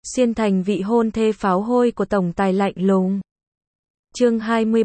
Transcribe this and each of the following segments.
xuyên thành vị hôn thê pháo hôi của tổng tài lạnh lùng. Chương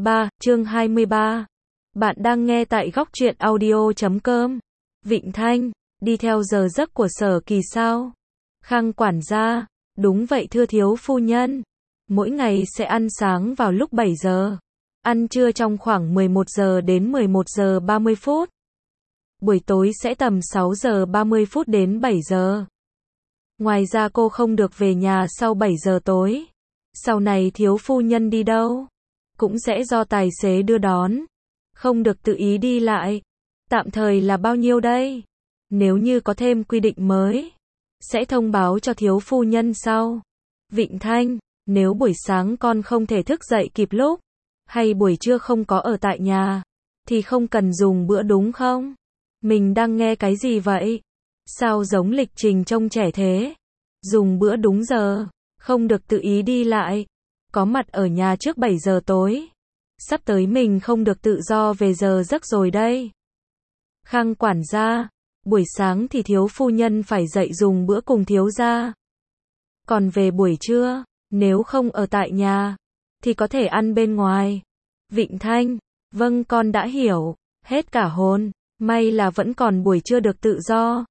23. Bạn đang nghe tại góc truyện audio.com. Vịnh Thanh, đi theo giờ giấc của Sở Kỳ sao? Khang quản gia, đúng vậy thưa thiếu phu nhân. Mỗi ngày sẽ ăn sáng vào lúc 7 giờ, ăn trưa trong khoảng 11 giờ đến 11 giờ 30 phút. Buổi tối sẽ tầm 6 giờ 30 phút đến 7 giờ. Ngoài ra cô không được về nhà sau 7 giờ tối. Sau này thiếu phu nhân đi đâu, cũng sẽ do tài xế đưa đón. Không được tự ý đi lại. Tạm thời là bao nhiêu đây? Nếu như có thêm quy định mới, sẽ thông báo cho thiếu phu nhân sau. Vịnh Thanh, nếu buổi sáng con không thể thức dậy kịp lúc, hay buổi trưa không có ở tại nhà, thì không cần dùng bữa đúng không? Mình đang nghe cái gì vậy? Sao giống lịch trình trông trẻ thế? Dùng bữa đúng giờ, không được tự ý đi lại, có mặt ở nhà trước 7 giờ tối. Sắp tới mình không được tự do về giờ giấc rồi đây. Khang quản gia, buổi sáng thì thiếu phu nhân phải dậy dùng bữa cùng thiếu gia. Còn về buổi trưa, nếu không ở tại nhà, thì có thể ăn bên ngoài. Vịnh Thanh, vâng con đã hiểu, hết cả hồn, may là vẫn còn buổi trưa được tự do.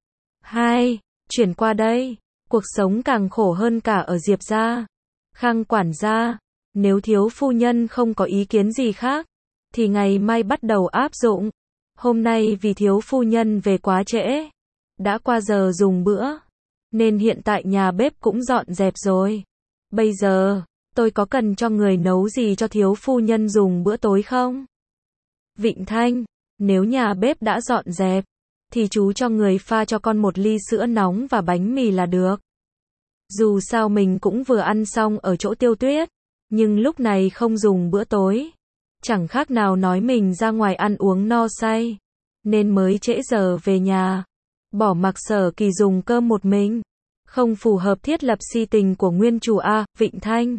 Chuyển qua đây, cuộc sống càng khổ hơn cả ở Diệp gia. Khang quản gia, nếu thiếu phu nhân không có ý kiến gì khác, thì ngày mai bắt đầu áp dụng. Hôm nay vì thiếu phu nhân về quá trễ, đã qua giờ dùng bữa, nên hiện tại nhà bếp cũng dọn dẹp rồi. Bây giờ, tôi có cần cho người nấu gì cho thiếu phu nhân dùng bữa tối không? Vịnh Thanh, nếu nhà bếp đã dọn dẹp, thì chú cho người pha cho con một ly sữa nóng và bánh mì là được. Dù sao mình cũng vừa ăn xong ở chỗ Tiêu Tuyết, nhưng lúc này không dùng bữa tối. Chẳng khác nào nói mình ra ngoài ăn uống no say, nên mới trễ giờ về nhà. Bỏ mặc Sở Kỳ dùng cơm một mình, không phù hợp thiết lập si tình của nguyên chủ a. Vịnh Thanh,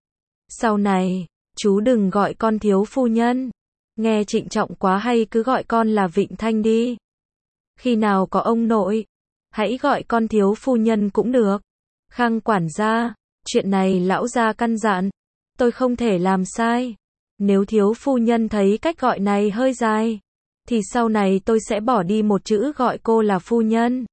sau này, chú đừng gọi con thiếu phu nhân, nghe trịnh trọng quá, hay cứ gọi con là Vịnh Thanh đi. Khi nào có ông nội, hãy gọi con thiếu phu nhân cũng được. Khang quản gia, chuyện này lão gia căn dặn, tôi không thể làm sai. Nếu thiếu phu nhân thấy cách gọi này hơi dài, thì sau này tôi sẽ bỏ đi một chữ gọi cô là phu nhân.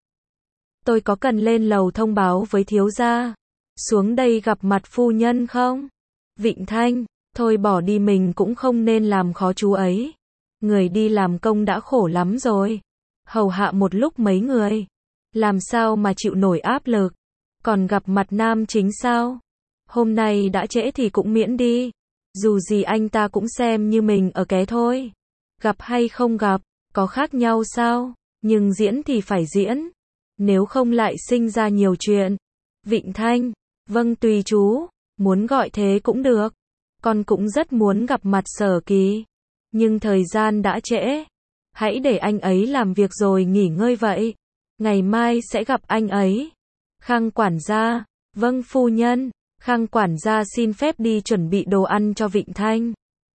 Tôi có cần lên lầu thông báo với thiếu gia, xuống đây gặp mặt phu nhân không? Vịnh Thanh, thôi bỏ đi, mình cũng không nên làm khó chú ấy. Người đi làm công đã khổ lắm rồi, hầu hạ một lúc mấy người, làm sao mà chịu nổi áp lực. Còn gặp mặt nam chính sao? Hôm nay đã trễ thì cũng miễn đi. Dù gì anh ta cũng xem như mình ở ké thôi. Gặp hay không gặp, có khác nhau sao? Nhưng diễn thì phải diễn, nếu không lại sinh ra nhiều chuyện. Vịnh Thanh, vâng tùy chú, muốn gọi thế cũng được. Con cũng rất muốn gặp mặt Sở Kỳ, nhưng thời gian đã trễ. Hãy để anh ấy làm việc rồi nghỉ ngơi vậy. Ngày mai sẽ gặp anh ấy. Khang quản gia, vâng phu nhân. Khang quản gia xin phép đi chuẩn bị đồ ăn cho Vịnh Thanh.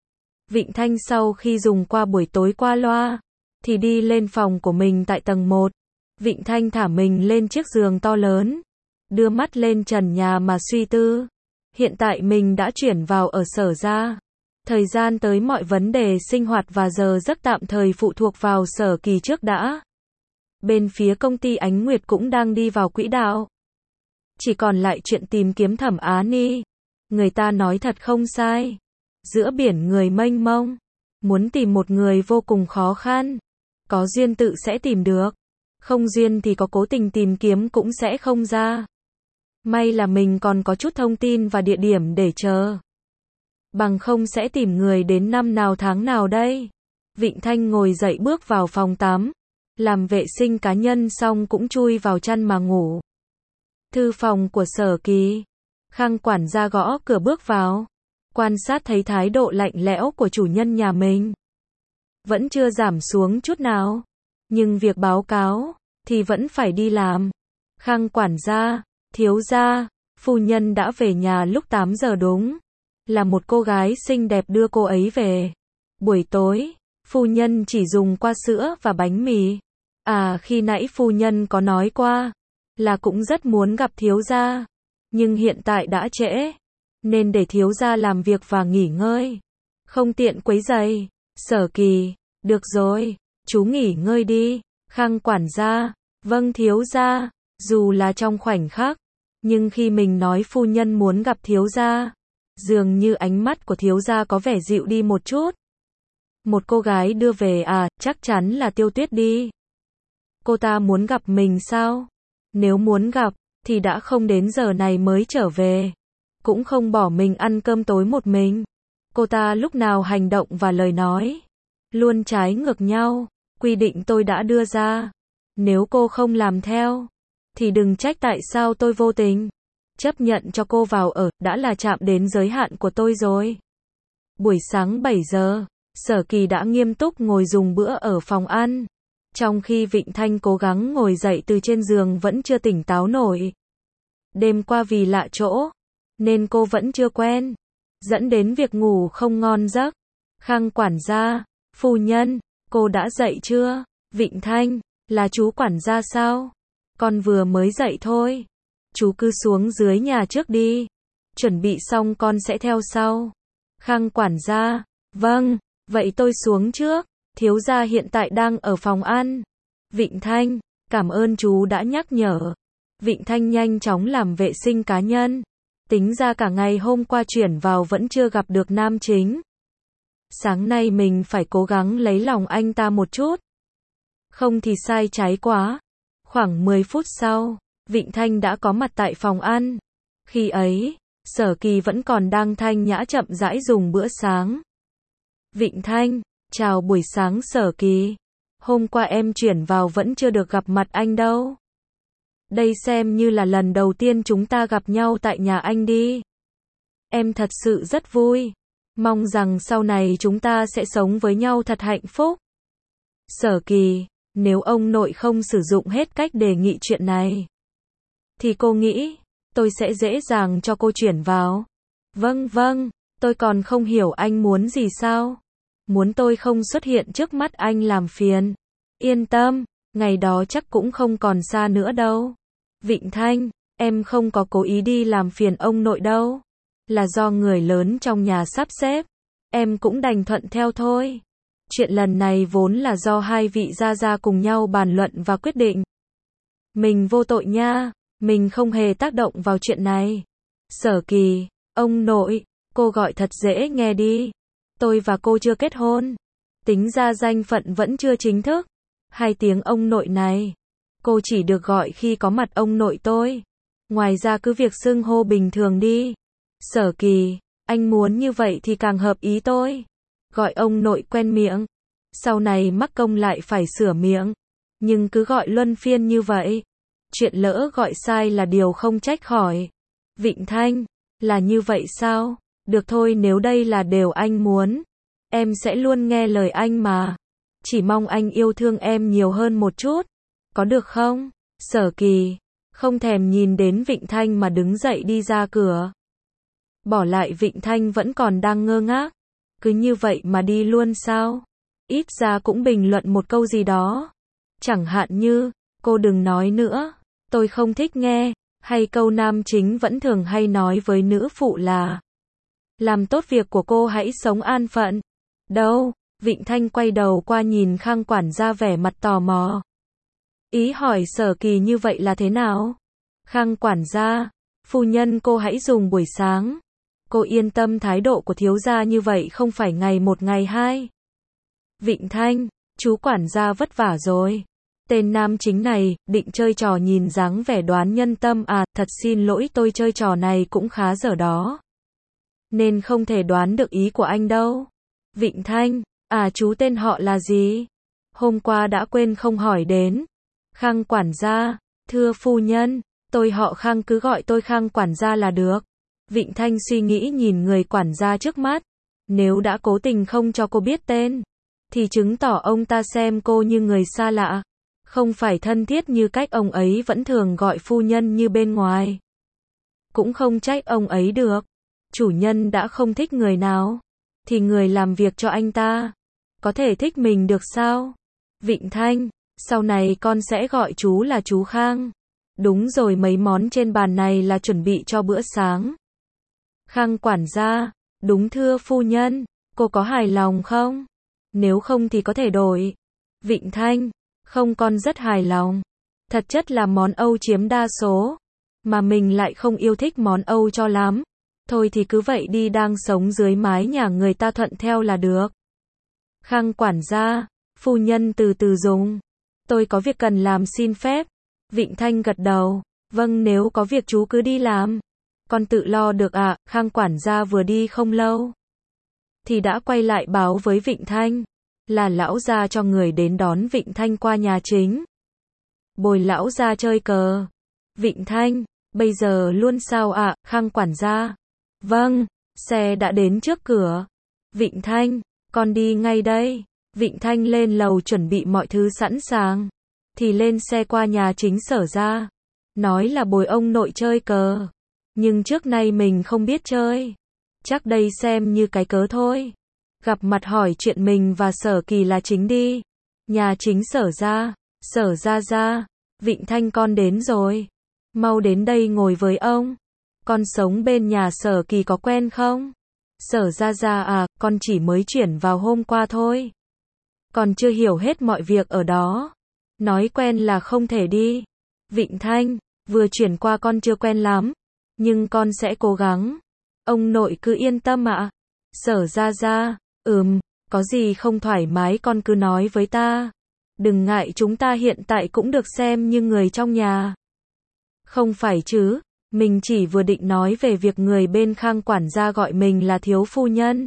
Vịnh Thanh sau khi dùng qua buổi tối qua loa, thì đi lên phòng của mình tại tầng 1. Vịnh Thanh thả mình lên chiếc giường to lớn, đưa mắt lên trần nhà mà suy tư. Hiện tại mình đã chuyển vào ở Sở gia. Thời gian tới mọi vấn đề sinh hoạt và giờ giấc tạm thời phụ thuộc vào Sở Kỳ trước đã. Bên phía công ty Ánh Nguyệt cũng đang đi vào quỹ đạo. Chỉ còn lại chuyện tìm kiếm Thẩm Á Ni. Người ta nói thật không sai. Giữa biển người mênh mông, muốn tìm một người vô cùng khó khăn. Có duyên tự sẽ tìm được, không duyên thì có cố tình tìm kiếm cũng sẽ không ra. May là mình còn có chút thông tin và địa điểm để chờ. Bằng không sẽ tìm người đến năm nào tháng nào đây. Vịnh Thanh ngồi dậy bước vào phòng tắm, làm vệ sinh cá nhân xong cũng chui vào chăn mà ngủ. Thư phòng của Sở Kỳ. Khang quản gia gõ cửa bước vào, quan sát thấy thái độ lạnh lẽo của chủ nhân nhà mình vẫn chưa giảm xuống chút nào, nhưng việc báo cáo thì vẫn phải đi làm. Khang quản gia, thiếu gia, phu nhân đã về nhà lúc 8 giờ đúng, là một cô gái xinh đẹp đưa cô ấy về. Buổi tối, phu nhân chỉ dùng qua sữa và bánh mì. À, khi nãy phu nhân có nói qua là cũng rất muốn gặp thiếu gia. nhưng hiện tại đã trễ, nên để thiếu gia làm việc và nghỉ ngơi. Không tiện quấy rầy. Sở Kỳ, được rồi, chú nghỉ ngơi đi. Khang quản gia, vâng thiếu gia. Dù là trong khoảnh khắc, nhưng khi mình nói phu nhân muốn gặp thiếu gia, dường như ánh mắt của thiếu gia có vẻ dịu đi một chút. Một cô gái đưa về à, chắc chắn là Tiêu Tuyết đi. Cô ta muốn gặp mình sao? Nếu muốn gặp, thì đã không đến giờ này mới trở về. Cũng không bỏ mình ăn cơm tối một mình. Cô ta lúc nào hành động và lời nói luôn trái ngược nhau. Quy định tôi đã đưa ra, nếu cô không làm theo, thì đừng trách tại sao tôi vô tình chấp nhận cho cô vào ở, đã là chạm đến giới hạn của tôi rồi. Buổi sáng 7 giờ, Sở Kỳ đã nghiêm túc ngồi dùng bữa ở phòng ăn, trong khi Vịnh Thanh cố gắng ngồi dậy từ trên giường vẫn chưa tỉnh táo nổi. Đêm qua vì lạ chỗ, nên cô vẫn chưa quen, dẫn đến việc ngủ không ngon giấc. Khang quản gia, phu nhân, cô đã dậy chưa? Vịnh Thanh, là chú quản gia sao? Con vừa mới dậy thôi. Chú cứ xuống dưới nhà trước đi. Chuẩn bị xong con sẽ theo sau. Khang quản gia, vâng, vậy tôi xuống trước. Thiếu gia hiện tại đang ở phòng ăn. Vịnh Thanh, cảm ơn chú đã nhắc nhở. Vịnh Thanh nhanh chóng làm vệ sinh cá nhân. Tính ra cả ngày hôm qua chuyển vào vẫn chưa gặp được nam chính. Sáng nay mình phải cố gắng lấy lòng anh ta một chút. Không thì sai trái quá. Khoảng 10 phút sau, Vịnh Thanh đã có mặt tại phòng ăn. Khi ấy, Sở Kỳ vẫn còn đang thanh nhã chậm rãi dùng bữa sáng. Vịnh Thanh, chào buổi sáng Sở Kỳ. Hôm qua em chuyển vào vẫn chưa được gặp mặt anh đâu. Đây xem như là lần đầu tiên chúng ta gặp nhau tại nhà anh đi. Em thật sự rất vui. Mong rằng sau này chúng ta sẽ sống với nhau thật hạnh phúc. Sở Kỳ, nếu ông nội không sử dụng hết cách đề nghị chuyện này, thì cô nghĩ, tôi sẽ dễ dàng cho cô chuyển vào. Vâng vâng, tôi còn không hiểu anh muốn gì sao? Muốn tôi không xuất hiện trước mắt anh làm phiền. Yên tâm, ngày đó chắc cũng không còn xa nữa đâu. Vịnh Thanh, em không có cố ý đi làm phiền ông nội đâu. Là do người lớn trong nhà sắp xếp. Em cũng đành thuận theo thôi. Chuyện lần này vốn là do hai vị gia gia cùng nhau bàn luận và quyết định. Mình vô tội nha, mình không hề tác động vào chuyện này. Sở Kỳ, ông nội, cô gọi thật dễ nghe đi. Tôi và cô chưa kết hôn. Tính ra danh phận vẫn chưa chính thức. 2 tiếng ông nội này, cô chỉ được gọi khi có mặt ông nội tôi. Ngoài ra cứ việc xưng hô bình thường đi. Sở Kỳ, anh muốn như vậy thì càng hợp ý tôi. Gọi ông nội quen miệng. Sau này mắc công lại phải sửa miệng. Nhưng cứ gọi luân phiên như vậy. Chuyện lỡ gọi sai là điều không trách khỏi. Vịnh Thanh, là như vậy sao? Được thôi, nếu đây là điều anh muốn, em sẽ luôn nghe lời anh mà. Chỉ mong anh yêu thương em nhiều hơn một chút. Có được không? Sở Kỳ, không thèm nhìn đến Vịnh Thanh mà đứng dậy đi ra cửa. Bỏ lại Vịnh Thanh vẫn còn đang ngơ ngác. Cứ như vậy mà đi luôn sao? Ít ra cũng bình luận một câu gì đó. Chẳng hạn như, cô đừng nói nữa, tôi không thích nghe. Hay câu nam chính vẫn thường hay nói với nữ phụ là, làm tốt việc của cô hãy sống an phận. Đâu? Vịnh Thanh quay đầu qua nhìn Khang quản gia vẻ mặt tò mò. Ý hỏi Sở Kỳ như vậy là thế nào? Khang quản gia, phu nhân cô hãy dùng buổi sáng. Cô yên tâm, thái độ của thiếu gia như vậy không phải ngày một ngày hai. Vịnh Thanh, chú quản gia vất vả rồi. Tên nam chính này, định chơi trò nhìn dáng vẻ đoán nhân tâm à, thật xin lỗi tôi chơi trò này cũng khá dở đó. Nên không thể đoán được ý của anh đâu. Vịnh Thanh, à chú tên họ là gì? Hôm qua đã quên không hỏi đến. Khang quản gia, thưa phu nhân, tôi họ Khang, cứ gọi tôi Khang quản gia là được. Vịnh Thanh suy nghĩ nhìn người quản gia trước mắt. Nếu đã cố tình không cho cô biết tên, thì chứng tỏ ông ta xem cô như người xa lạ. Không phải thân thiết như cách ông ấy vẫn thường gọi phu nhân như bên ngoài. Cũng không trách ông ấy được. Chủ nhân đã không thích người nào, thì người làm việc cho anh ta có thể thích mình được sao? Vịnh Thanh, sau này con sẽ gọi chú là chú Khang. Đúng rồi, mấy món trên bàn này là chuẩn bị cho bữa sáng. Khang quản gia, đúng thưa phu nhân, cô có hài lòng không? Nếu không thì có thể đổi. Vịnh Thanh, không, con rất hài lòng. Thật chất là món Âu chiếm đa số, mà mình lại không yêu thích món Âu cho lắm. Thôi thì cứ vậy đi, đang sống dưới mái nhà người ta thuận theo là được. Khang quản gia, phu nhân từ từ dùng. Tôi có việc cần làm, xin phép. Vịnh Thanh gật đầu. Vâng, nếu có việc chú cứ đi làm. Con tự lo được ạ. Khang quản gia vừa đi không lâu thì đã quay lại báo với Vịnh Thanh là lão gia cho người đến đón Vịnh Thanh qua nhà chính. Bồi lão gia chơi cờ. Vịnh Thanh, bây giờ luôn sao ạ? Khang quản gia. Vâng, xe đã đến trước cửa. Vịnh Thanh, con đi ngay đây. Vịnh Thanh lên lầu chuẩn bị mọi thứ sẵn sàng thì lên xe qua nhà chính Sở ra. Nói là bồi ông nội chơi cờ. Nhưng trước nay mình không biết chơi. Chắc đây xem như cái cớ thôi. Gặp mặt hỏi chuyện mình và Sở Kỳ là chính đi. Nhà chính Sở ra. Sở ra. Vịnh Thanh, con đến rồi. Mau đến đây ngồi với ông. Con sống bên nhà Sở Kỳ có quen không? Sở ra à, con chỉ mới chuyển vào hôm qua thôi. Còn chưa hiểu hết mọi việc ở đó. Nói quen là không thể đi. Vịnh Thanh, vừa chuyển qua con chưa quen lắm. Nhưng con sẽ cố gắng. Ông nội cứ yên tâm ạ. Sở ra, có gì không thoải mái con cứ nói với ta. Đừng ngại, chúng ta hiện tại cũng được xem như người trong nhà. Không phải chứ, mình chỉ vừa định nói về việc người bên Khang quản gia gọi mình là thiếu phu nhân.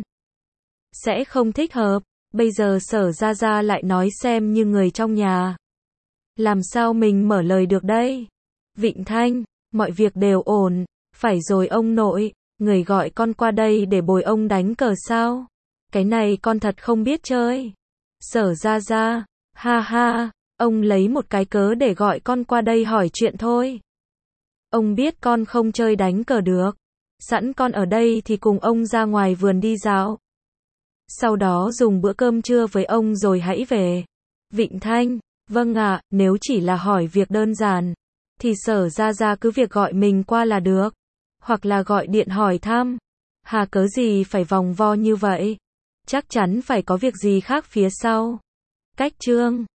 Sẽ không thích hợp, bây giờ Sở ra lại nói xem như người trong nhà. Làm sao mình mở lời được đây? Vịnh Thanh, mọi việc đều ổn. Phải rồi ông nội, người gọi con qua đây để bồi ông đánh cờ sao? Cái này con thật không biết chơi. Sở ra, ha, ông lấy một cái cớ để gọi con qua đây hỏi chuyện thôi. Ông biết con không chơi đánh cờ được. Sẵn con ở đây thì cùng ông ra ngoài vườn đi dạo. Sau đó dùng bữa cơm trưa với ông rồi hãy về. Vịnh Thanh, vâng ạ, nếu chỉ là hỏi việc đơn giản thì Sở ra cứ việc gọi mình qua là được. Hoặc là gọi điện hỏi thăm. Hà cớ gì phải vòng vo như vậy? Chắc chắn phải có việc gì khác phía sau. Cách chương